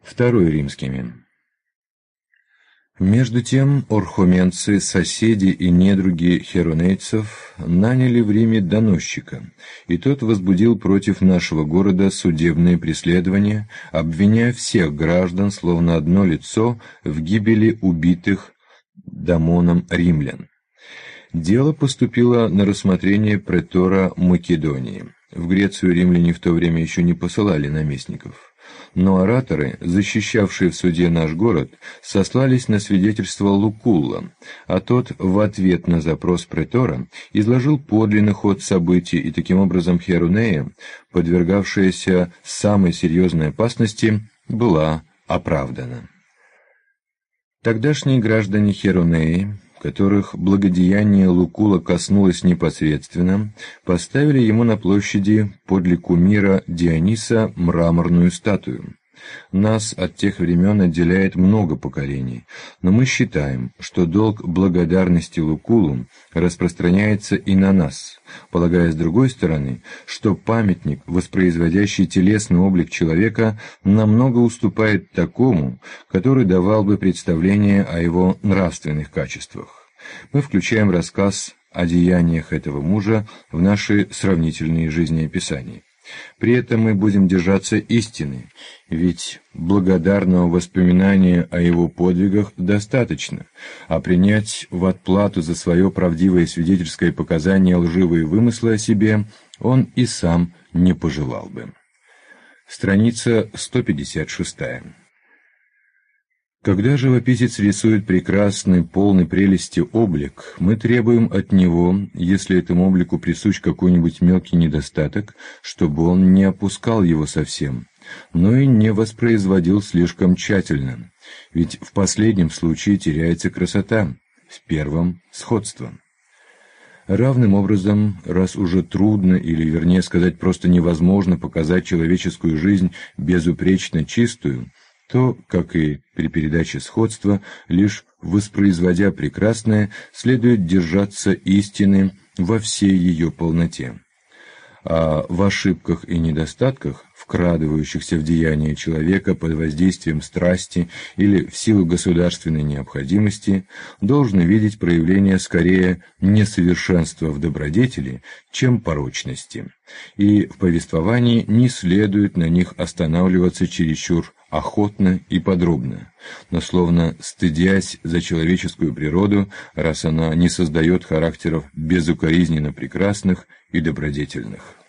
Второй римскими. Между тем орхоменцы, соседи и недруги херонейцев, наняли в Риме доносчика, и тот возбудил против нашего города судебные преследования, обвиняя всех граждан, словно одно лицо, в гибели убитых Дамоном римлян. Дело поступило на рассмотрение претора Македонии. В Грецию римляне в то время еще не посылали наместников. Но ораторы, защищавшие в суде наш город, сослались на свидетельство Лукулла, а тот в ответ на запрос претора изложил подлинный ход событий, и таким образом Херонея, подвергавшаяся самой серьезной опасности, была оправдана. Тогдашние граждане Херонеи, которых благодеяние Лукула коснулось непосредственно, поставили ему на площади подле кумира Диониса мраморную статую. Нас от тех времен отделяет много поколений, но мы считаем, что долг благодарности Лукулу распространяется и на нас, полагая с другой стороны, что памятник, воспроизводящий телесный облик человека, намного уступает такому, который давал бы представление о его нравственных качествах. Мы включаем рассказ о деяниях этого мужа в наши сравнительные жизнеописания. При этом мы будем держаться истины, ведь благодарного воспоминания о его подвигах достаточно, а принять в отплату за свое правдивое свидетельское показание лживые вымыслы о себе он и сам не пожелал бы. Страница 156. Когда живописец рисует прекрасный, полный прелести облик, мы требуем от него, если этому облику присущ какой-нибудь мелкий недостаток, чтобы он не опускал его совсем, но и не воспроизводил слишком тщательно, ведь в последнем случае теряется красота, в первом – сходство. Равным образом, раз уже трудно, или вернее сказать, просто невозможно показать человеческую жизнь безупречно чистую, то, как и при передаче сходства, лишь воспроизводя прекрасное, следует держаться истины во всей ее полноте. А в ошибках и недостатках, вкрадывающихся в деяния человека под воздействием страсти или в силу государственной необходимости, должны видеть проявление скорее несовершенства в добродетели, чем порочности, и в повествовании не следует на них останавливаться чересчур охотно и подробно, но словно стыдясь за человеческую природу, раз она не создает характеров безукоризненно прекрасных и добродетельных.